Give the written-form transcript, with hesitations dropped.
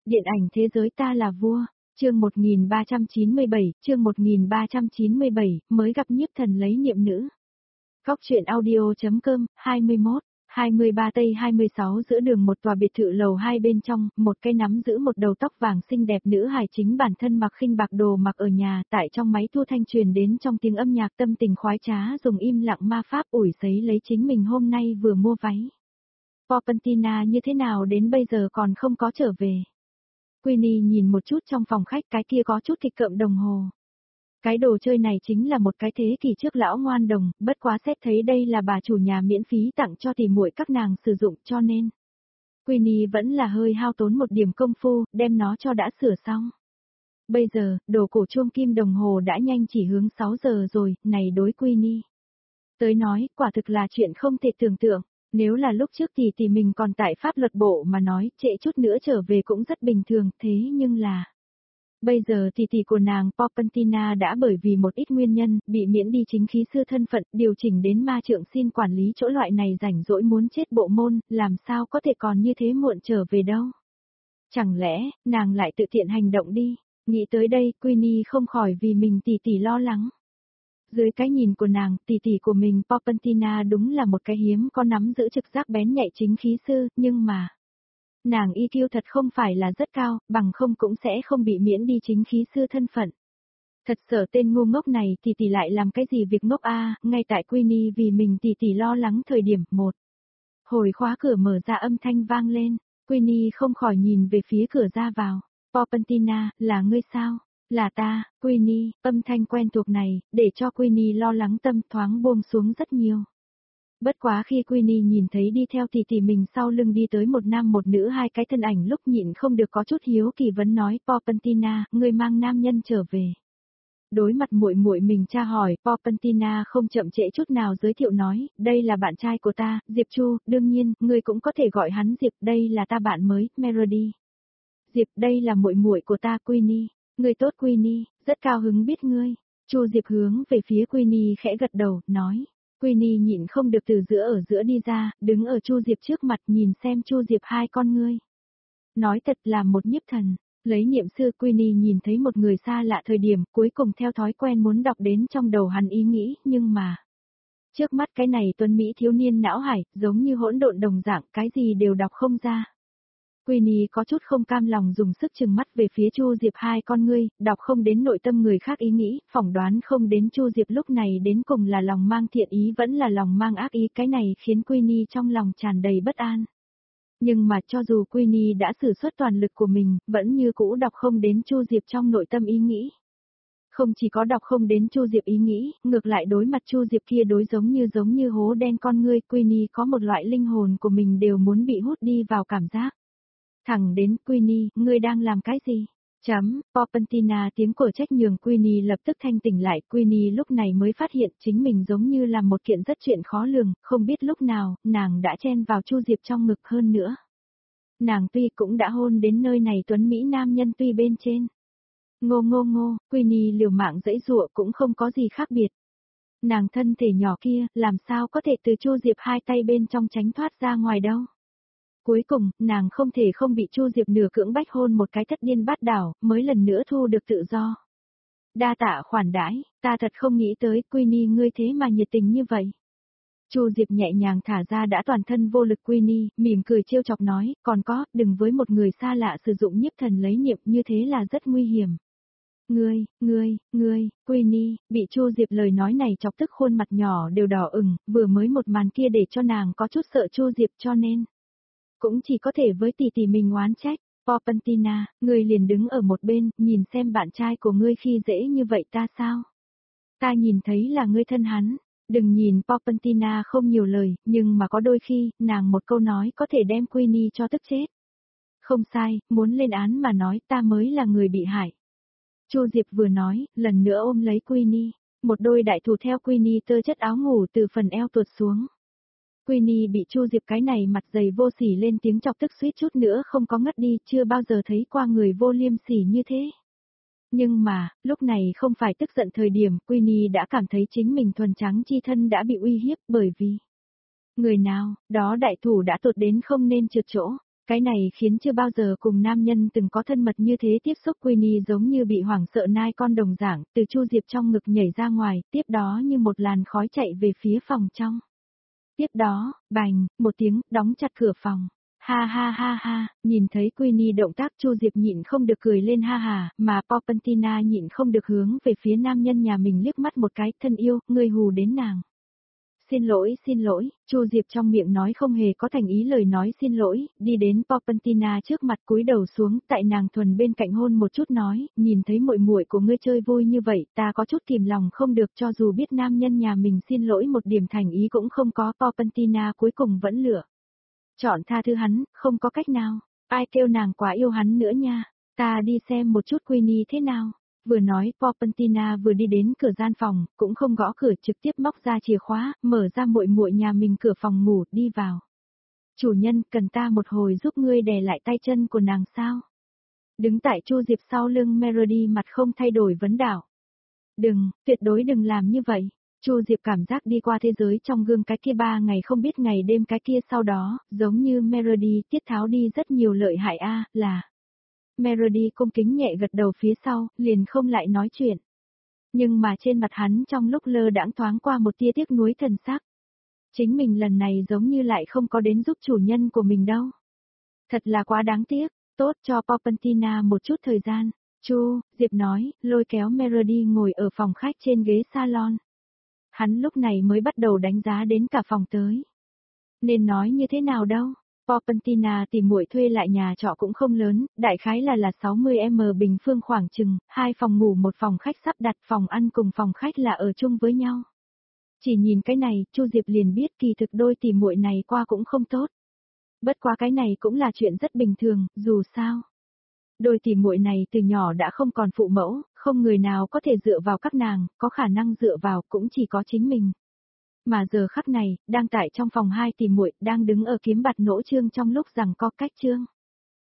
Điện ảnh thế giới ta là vua, chương 1397, mới gặp nhiếp thần lấy niệm nữ. Góc truyện audio.com, 23 tây 26 giữa đường một tòa biệt thự lầu 2 bên trong, một cây nắm giữ một đầu tóc vàng xinh đẹp nữ hài chính bản thân mặc khinh bạc đồ mặc ở nhà, tại trong máy thu thanh truyền đến trong tiếng âm nhạc tâm tình khoái trá dùng im lặng ma pháp ủi sấy lấy chính mình hôm nay vừa mua váy. Popentina như thế nào đến bây giờ còn không có trở về. Queenie nhìn một chút trong phòng khách, cái kia có chút kịch cộm đồng hồ. Cái đồ chơi này chính là một cái thế kỷ trước lão ngoan đồng, bất quá xét thấy đây là bà chủ nhà miễn phí tặng cho tỉ muội các nàng sử dụng cho nên. Queenie vẫn là hơi hao tốn một điểm công phu, đem nó cho đã sửa xong. Bây giờ, đồ cổ chuông kim đồng hồ đã nhanh chỉ hướng 6 giờ rồi, này đối Queenie tới nói, quả thực là chuyện không thể tưởng tượng. Nếu là lúc trước thì mình còn tại pháp luật bộ mà nói, trễ chút nữa trở về cũng rất bình thường, thế nhưng là... Bây giờ tỷ của nàng Popentina đã bởi vì một ít nguyên nhân, bị miễn đi chính khí sư thân phận, điều chỉnh đến ma trượng xin quản lý chỗ loại này rảnh rỗi muốn chết bộ môn, làm sao có thể còn như thế muộn trở về đâu. Chẳng lẽ, nàng lại tự tiện hành động đi, nghĩ tới đây, Queenie không khỏi vì mình tỷ lo lắng. Dưới cái nhìn của nàng, tỷ của mình Popentina đúng là một cái hiếm có nắm giữ trực giác bén nhạy chính khí sư, nhưng mà... Nàng EQ thật không phải là rất cao, bằng không cũng sẽ không bị miễn đi chính khí sư thân phận. Thật sợ tên ngu ngốc này tỷ lại làm cái gì việc ngốc a, ngay tại Queenie vì mình tỷ lo lắng thời điểm một. Hồi khóa cửa mở ra âm thanh vang lên, Queenie không khỏi nhìn về phía cửa ra vào. Popentina, là ngươi sao? Là ta, Queenie, âm thanh quen thuộc này, để cho Queenie lo lắng tâm thoáng buông xuống rất nhiều. Bất quá khi Queenie nhìn thấy đi theo tỷ mình sau lưng đi tới một nam một nữ hai cái thân ảnh lúc nhịn không được có chút hiếu kỳ vấn nói Popentina, ngươi mang nam nhân trở về. Đối mặt muội mình tra hỏi, Popentina không chậm trễ chút nào giới thiệu nói, đây là bạn trai của ta, Diệp Chu, đương nhiên, ngươi cũng có thể gọi hắn Diệp, đây là ta bạn mới, Melody. Diệp, đây là muội của ta Queenie, ngươi tốt Queenie, rất cao hứng biết ngươi. Chu Diệp hướng về phía Queenie khẽ gật đầu, nói. Queenie nhịn không được từ ở giữa đi ra, đứng ở Chu Diệp trước mặt nhìn xem Chu Diệp hai con ngươi. Nói thật là một nhiếp thần, lấy niệm sư Queenie nhìn thấy một người xa lạ thời điểm cuối cùng theo thói quen muốn đọc đến trong đầu hắn ý nghĩ, nhưng mà... Trước mắt cái này tuấn Mỹ thiếu niên não hải, giống như hỗn độn đồng dạng, cái gì đều đọc không ra. Queenie có chút không cam lòng dùng sức trừng mắt về phía Chu Diệp hai con ngươi, đọc không đến nội tâm người khác ý nghĩ, phỏng đoán không đến Chu Diệp lúc này đến cùng là lòng mang thiện ý vẫn là lòng mang ác ý, cái này khiến Queenie trong lòng tràn đầy bất an. Nhưng mà cho dù Queenie đã sử xuất toàn lực của mình, vẫn như cũ đọc không đến Chu Diệp trong nội tâm ý nghĩ. Không chỉ có đọc không đến Chu Diệp ý nghĩ, ngược lại đối mặt Chu Diệp kia đối giống như hố đen con ngươi, Queenie có một loại linh hồn của mình đều muốn bị hút đi vào cảm giác. Thẳng đến Queenie, ngươi đang làm cái gì? Popentina tiếng của trách nhường Queenie lập tức thanh tỉnh lại. Queenie lúc này mới phát hiện chính mình giống như là một kiện rất chuyện khó lường, không biết lúc nào, nàng đã chen vào Chu Diệp trong ngực hơn nữa. Nàng tuy cũng đã hôn đến nơi này tuấn Mỹ nam nhân tuy bên trên. Ngô, Queenie liều mạng dãy dụa cũng không có gì khác biệt. Nàng thân thể nhỏ kia, làm sao có thể từ Chu Diệp hai tay bên trong tránh thoát ra ngoài đâu. Cuối cùng, nàng không thể không bị Chu Diệp nửa cưỡng bách hôn một cái thất điên bát đảo, mới lần nữa thu được tự do. Đa tạ khoản đãi, ta thật không nghĩ tới, Queenie ngươi thế mà nhiệt tình như vậy. Chu Diệp nhẹ nhàng thả ra đã toàn thân vô lực Queenie, mỉm cười trêu chọc nói, còn có, đừng với một người xa lạ sử dụng nhiếp thần lấy niệm như thế là rất nguy hiểm. Ngươi, Queenie, bị Chu Diệp lời nói này chọc tức khuôn mặt nhỏ đều đỏ ửng, vừa mới một màn kia để cho nàng có chút sợ Chu Diệp cho nên. Cũng chỉ có thể với tỷ mình oán trách, Popentina, ngươi liền đứng ở một bên, nhìn xem bạn trai của ngươi khi dễ như vậy ta sao? Ta nhìn thấy là ngươi thân hắn, đừng nhìn Popentina không nhiều lời, nhưng mà có đôi khi, nàng một câu nói có thể đem Queenie cho tức chết. Không sai, muốn lên án mà nói ta mới là người bị hại. Chu Diệp vừa nói, lần nữa ôm lấy Queenie, một đôi đại thủ theo Queenie tơ chất áo ngủ từ phần eo tuột xuống. Queenie bị Chu Diệp cái này mặt dày vô sỉ lên tiếng chọc tức suýt chút nữa không có ngất đi, chưa bao giờ thấy qua người vô liêm sỉ như thế. Nhưng mà, lúc này không phải tức giận thời điểm, Queenie đã cảm thấy chính mình thuần trắng chi thân đã bị uy hiếp bởi vì người nào, đó đại thủ đã tụt đến không nên trượt chỗ, Cái này khiến chưa bao giờ cùng nam nhân từng có thân mật như thế tiếp xúc Queenie giống như bị hoảng sợ nai con đồng dạng, từ Chu Diệp trong ngực nhảy ra ngoài, tiếp đó như một làn khói chạy về phía phòng trong. Tiếp đó, bành, một tiếng, đóng chặt cửa phòng. Ha ha ha ha, nhìn thấy Queenie động tác Chu Diệp nhịn không được cười lên ha hà, mà Popentina nhịn không được hướng về phía nam nhân nhà mình liếc mắt một cái, thân yêu, ngươi hù đến nàng. Xin lỗi, Chu Diệp trong miệng nói không hề có thành ý lời nói xin lỗi, đi đến Popentina trước mặt cúi đầu xuống, tại nàng thuần bên cạnh hôn một chút nói, nhìn thấy muội muội của ngươi chơi vui như vậy, ta có chút kìm lòng không được cho dù biết nam nhân nhà mình xin lỗi một điểm thành ý cũng không có, Popentina cuối cùng vẫn lựa. Chọn tha thứ hắn, không có cách nào, ai kêu nàng quá yêu hắn nữa nha, ta đi xem một chút Queenie thế nào. Vừa nói, Popentina vừa đi đến cửa gian phòng, cũng không gõ cửa trực tiếp móc ra chìa khóa, mở ra muội muội nhà mình cửa phòng ngủ, đi vào. Chủ nhân, cần ta một hồi giúp ngươi đè lại tay chân của nàng sao? Đứng tại Chu Diệp sau lưng Melody mặt không thay đổi vấn đảo. Đừng, tuyệt đối đừng làm như vậy. Chu Diệp cảm giác đi qua thế giới trong gương cái kia 3 ngày không biết ngày đêm cái kia sau đó, giống như Melody tiết tháo đi rất nhiều lợi hại là. Melody cung kính nhẹ gật đầu phía sau, liền không lại nói chuyện. Nhưng mà trên mặt hắn trong lúc lơ đãng thoáng qua một tia tiếc nuối thần sắc. Chính mình lần này giống như lại không có đến giúp chủ nhân của mình đâu. Thật là quá đáng tiếc, tốt cho Popentina một chút thời gian. Chu, Diệp nói, lôi kéo Melody ngồi ở phòng khách trên ghế salon. Hắn lúc này mới bắt đầu đánh giá đến cả phòng tới. Nên nói như thế nào đâu? Popentina tìm muội thuê lại nhà trọ cũng không lớn, đại khái là 60m bình phương khoảng chừng, 2 phòng ngủ một phòng khách sắp đặt, phòng ăn cùng phòng khách là ở chung với nhau. Chỉ nhìn cái này, Chu Diệp liền biết kỳ thực đôi tìm muội này qua cũng không tốt. Bất quá cái này cũng là chuyện rất bình thường, dù sao. Đôi tìm muội này từ nhỏ đã không còn phụ mẫu, không người nào có thể dựa vào các nàng, có khả năng dựa vào cũng chỉ có chính mình. Mà giờ khắc này, đang tại trong phòng 2 tìm muội, đang đứng ở kiếm bạt nỗ trương trong lúc rằng có cách trương.